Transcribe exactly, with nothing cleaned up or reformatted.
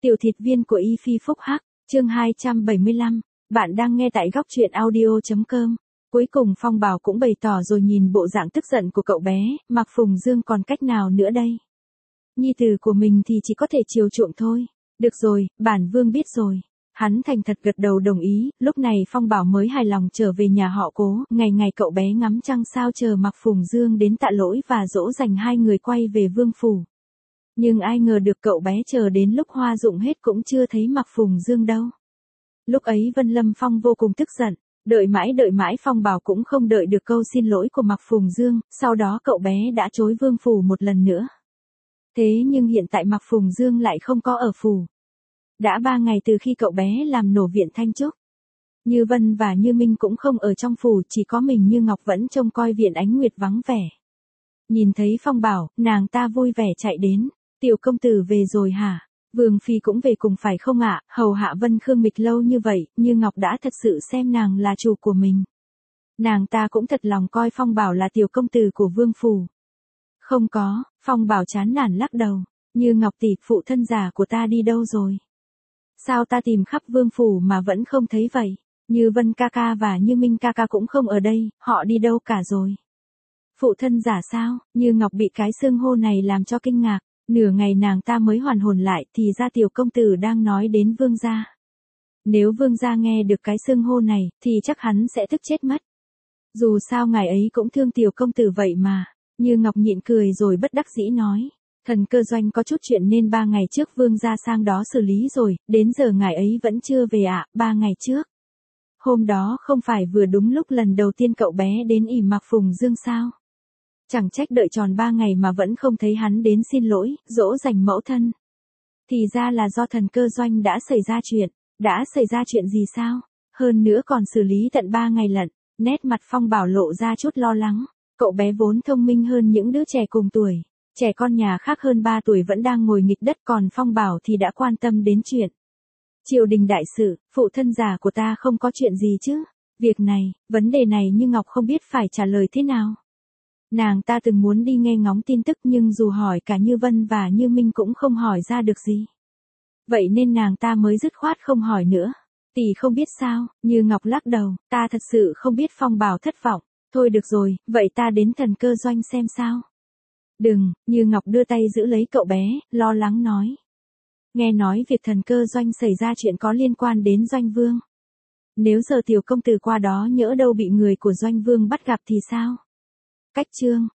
Tiểu thịt viên của Y Phi Phúc Hắc, chương hai trăm bảy mươi lăm, bạn đang nghe tại góc truyện audio.com. Cuối cùng Phong Bảo cũng bày tỏ rồi nhìn bộ dạng tức giận của cậu bé, Mạc Phùng Dương còn cách nào nữa đây? Nhi tử của mình thì chỉ có thể chiều chuộng thôi. Được rồi, bản vương biết rồi. Hắn thành thật gật đầu đồng ý, lúc này Phong Bảo mới hài lòng trở về nhà họ Cố, ngày ngày cậu bé ngắm trăng sao chờ Mạc Phùng Dương đến tạ lỗi và dỗ dành hai người quay về vương phủ. Nhưng ai ngờ được cậu bé chờ đến lúc hoa rụng hết cũng chưa thấy Mạc Phùng Dương đâu. Lúc ấy Vân Lâm Phong vô cùng tức giận, đợi mãi đợi mãi Phong Bảo cũng không đợi được câu xin lỗi của Mạc Phùng Dương, sau đó cậu bé đã trối vương phủ một lần nữa. Thế nhưng hiện tại Mạc Phùng Dương lại không có ở phủ. Đã ba ngày từ khi cậu bé làm nổ viện Thanh Trúc. Như Vân và Như Minh cũng không ở trong phủ, chỉ có mình Như Ngọc vẫn trông coi viện Ánh Nguyệt vắng vẻ. Nhìn thấy Phong Bảo, nàng ta vui vẻ chạy đến. Tiểu công tử về rồi hả? Vương phi cũng về cùng phải không ạ? Hầu hạ Vân Khương Mịch lâu như vậy, Như Ngọc đã thật sự xem nàng là chủ của mình. Nàng ta cũng thật lòng coi Phong Bảo là tiểu công tử của vương phủ. Không có, Phong Bảo chán nản lắc đầu. Như Ngọc tỷ, phụ thân già của ta đi đâu rồi? Sao ta tìm khắp vương phủ mà vẫn không thấy vậy? Như Vân ca ca và Như Minh ca ca cũng không ở đây, họ đi đâu cả rồi? Phụ thân giả sao? Như Ngọc bị cái xưng hô này làm cho kinh ngạc. Nửa ngày nàng ta mới hoàn hồn lại, thì ra tiểu công tử đang nói đến vương gia. Nếu vương gia nghe được cái xưng hô này, thì chắc hắn sẽ tức chết mất. Dù sao ngài ấy cũng thương tiểu công tử vậy mà. Như Ngọc nhịn cười rồi bất đắc dĩ nói. Thần Cơ Doanh có chút chuyện nên ba ngày trước vương gia sang đó xử lý rồi, đến giờ ngài ấy vẫn chưa về ạ, à, ba ngày trước. Hôm đó không phải vừa đúng lúc lần đầu tiên cậu bé đến ỉ Mạc Phùng Dương sao? Chẳng trách đợi tròn ba ngày mà vẫn không thấy hắn đến xin lỗi, dỗ dành mẫu thân. Thì ra là do Thần Cơ Doanh đã xảy ra chuyện. Đã xảy ra chuyện gì sao? Hơn nữa còn xử lý tận ba ngày lận. Nét mặt Phong Bảo lộ ra chút lo lắng. Cậu bé vốn thông minh hơn những đứa trẻ cùng tuổi. Trẻ con nhà khác hơn ba tuổi vẫn đang ngồi nghịch đất, còn Phong Bảo thì đã quan tâm đến chuyện. Triều đình đại sự, phụ thân già của ta không có chuyện gì chứ? Việc này, vấn đề này Như Ngọc không biết phải trả lời thế nào. Nàng ta từng muốn đi nghe ngóng tin tức nhưng dù hỏi cả Như Vân và Như Minh cũng không hỏi ra được gì. Vậy nên nàng ta mới dứt khoát không hỏi nữa. Tỷ không biết sao? Như Ngọc lắc đầu, ta thật sự không biết. Phong Bảo thất vọng. Thôi được rồi, vậy ta đến Thần Cơ Doanh xem sao. Đừng, Như Ngọc đưa tay giữ lấy cậu bé, lo lắng nói. Nghe nói việc Thần Cơ Doanh xảy ra chuyện có liên quan đến Doanh Vương. Nếu giờ tiểu công tử qua đó nhỡ đâu bị người của Doanh Vương bắt gặp thì sao? Cách chương,